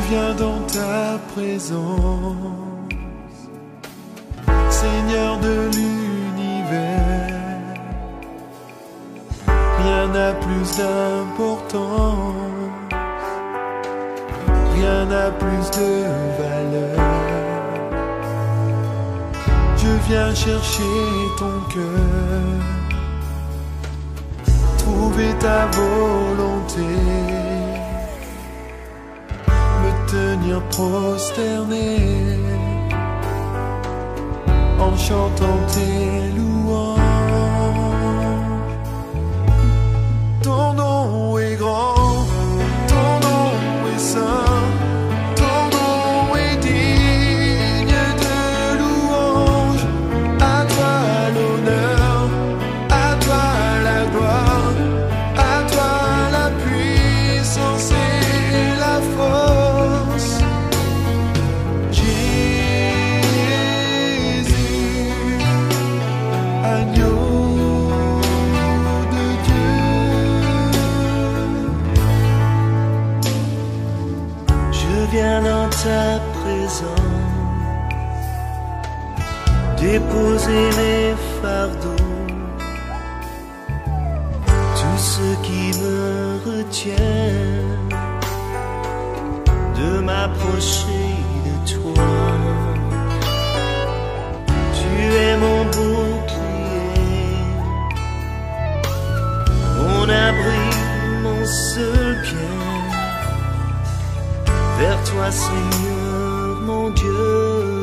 viens dans ta présence, Seigneur de l'univers. Rien n'a plus d'importance, rien n'a plus de valeur. Je viens chercher ton cœur, trouver ta volonté, me tenir prosterné en chantant tes louanges. Ton nom est grand, ton nom est saint, ton nom est digne de louange. À toi l'honneur, à toi la gloire, à toi la puissance et la force. Jésus, agneau de Dieu, je viens dans ta présence, déposer mes fardeaux, tout ce qui me retient de m'approcher de toi. Tu es mon bouclier, mon abri, mon seul bien. Vers toi, Seigneur, mon Dieu,